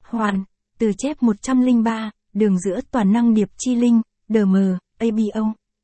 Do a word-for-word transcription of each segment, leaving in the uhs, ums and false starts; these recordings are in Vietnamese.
Hoàn, từ chép một trăm lẻ ba, đường giữa toàn năng điệp chi linh, đê em, a bê o.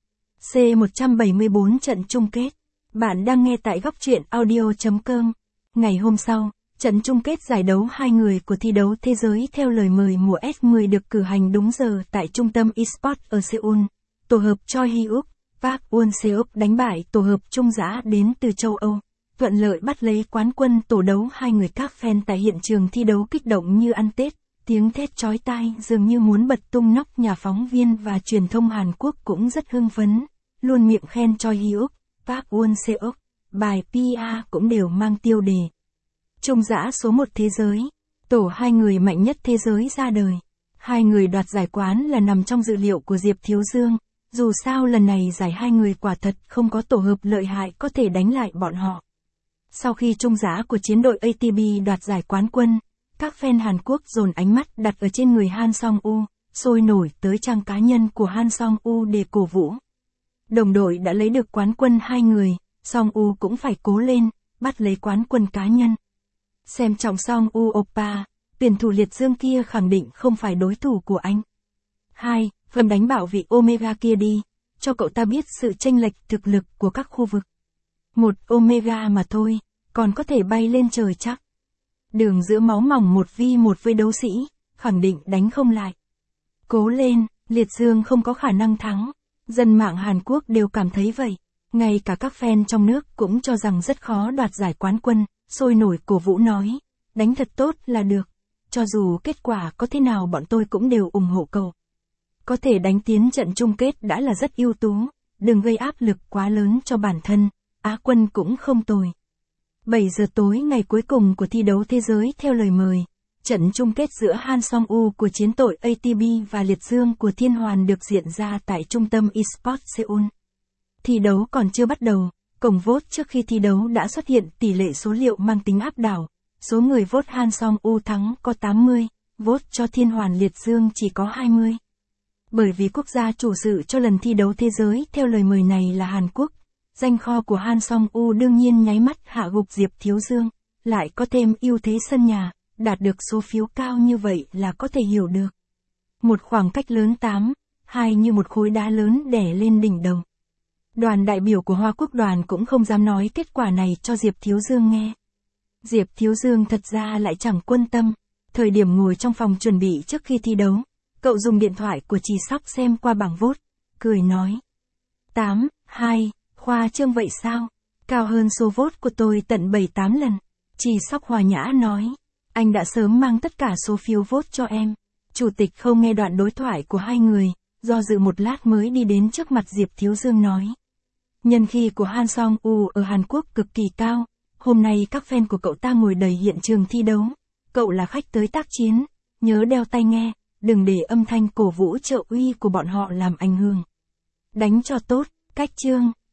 C một trăm bảy mươi tư trận chung kết. Bạn đang nghe tại góc truyện audio chấm com. Ngày hôm sau, trận chung kết giải đấu hai người của thi đấu thế giới theo lời mời mùa S mười được cử hành đúng giờ tại trung tâm eSports ở Seoul. Tổ hợp Choi Hyuk, Park Won Seok đánh bại tổ hợp Trung Dã đến từ châu Âu, thuận lợi bắt lấy quán quân tổ đấu. Hai người. Các fan tại hiện trường thi đấu kích động như ăn Tết, tiếng thét chói tai dường như muốn bật tung nóc. Nhà phóng viên và truyền thông Hàn Quốc cũng rất hưng phấn, luôn miệng khen Choi Hyuk, Park Won Seok. Bài pê e cũng đều mang tiêu đề Trung Dã số một thế giới, tổ hai người mạnh nhất thế giới ra đời. Hai người đoạt giải quán là nằm trong dự liệu của Diệp Thiếu Dương, dù sao lần này giải hai người quả thật không có tổ hợp lợi hại có thể đánh lại bọn họ. Sau khi Trung Dã của chiến đội a tê bê đoạt giải quán quân, các fan Hàn Quốc dồn ánh mắt đặt ở trên người Han Song-woo, sôi nổi tới trang cá nhân của Han Song-woo để cổ vũ. Đồng đội đã lấy được quán quân hai người, Song-woo cũng phải cố lên, bắt lấy quán quân cá nhân. Xem trọng Song-woo oppa, tuyển thủ liệt dương kia khẳng định không phải đối thủ của anh. hai. Phần đánh bảo vị Omega kia đi, cho cậu ta biết sự chênh lệch thực lực của các khu vực. Một Omega mà thôi, còn có thể bay lên trời chắc. Đường giữa máu mỏng một vi một với đấu sĩ, khẳng định đánh không lại. Cố lên, liệt dương không có khả năng thắng. Dân mạng Hàn Quốc đều cảm thấy vậy. Ngay cả các fan trong nước cũng cho rằng rất khó đoạt giải quán quân, sôi nổi cổ vũ nói, đánh thật tốt là được. Cho dù kết quả có thế nào bọn tôi cũng đều ủng hộ cậu. Có thể đánh tiến trận chung kết đã là rất ưu tú, đừng gây áp lực quá lớn cho bản thân, Á quân cũng không tồi. bảy giờ tối ngày cuối cùng của thi đấu thế giới theo lời mời, trận chung kết giữa Han Song-woo của chiến đội a tê bê và Liệt Dương của Thiên Hoàn được diễn ra tại trung tâm eSports Seoul. Thi đấu còn chưa bắt đầu, cổng vote trước khi thi đấu đã xuất hiện tỷ lệ số liệu mang tính áp đảo. Số người vote Han Song-woo thắng có tám mươi, vote cho Thiên Hoàn Liệt Dương chỉ có hai mươi. Bởi vì quốc gia chủ sự cho lần thi đấu thế giới theo lời mời này là Hàn Quốc, danh kho của Han Song-woo đương nhiên nháy mắt hạ gục Diệp Thiếu Dương, lại có thêm ưu thế sân nhà, đạt được số phiếu cao như vậy là có thể hiểu được. Một khoảng cách lớn tám, hai như một khối đá lớn đè lên đỉnh đầu. Đoàn đại biểu của Hoa Quốc đoàn cũng không dám nói kết quả này cho Diệp Thiếu Dương nghe. Diệp Thiếu Dương thật ra lại chẳng quan tâm, thời điểm ngồi trong phòng chuẩn bị trước khi thi đấu, cậu dùng điện thoại của Trì Sóc xem qua bảng vote, cười nói. tám, hai, khoa trương vậy sao? Cao hơn số vote của tôi tận bảy tám lần. Trì Sóc hòa nhã nói. Anh đã sớm mang tất cả số phiếu vote cho em. Chủ tịch không nghe đoạn đối thoại của hai người, do dự một lát mới đi đến trước mặt Diệp Thiếu Dương nói. Nhân khí của Han Song-woo ở Hàn Quốc cực kỳ cao, hôm nay các fan của cậu ta ngồi đầy hiện trường thi đấu. Cậu là khách tới tác chiến, nhớ đeo tai nghe, đừng để âm thanh cổ vũ trợ uy của bọn họ làm ảnh hưởng. Đánh cho tốt, cách chương.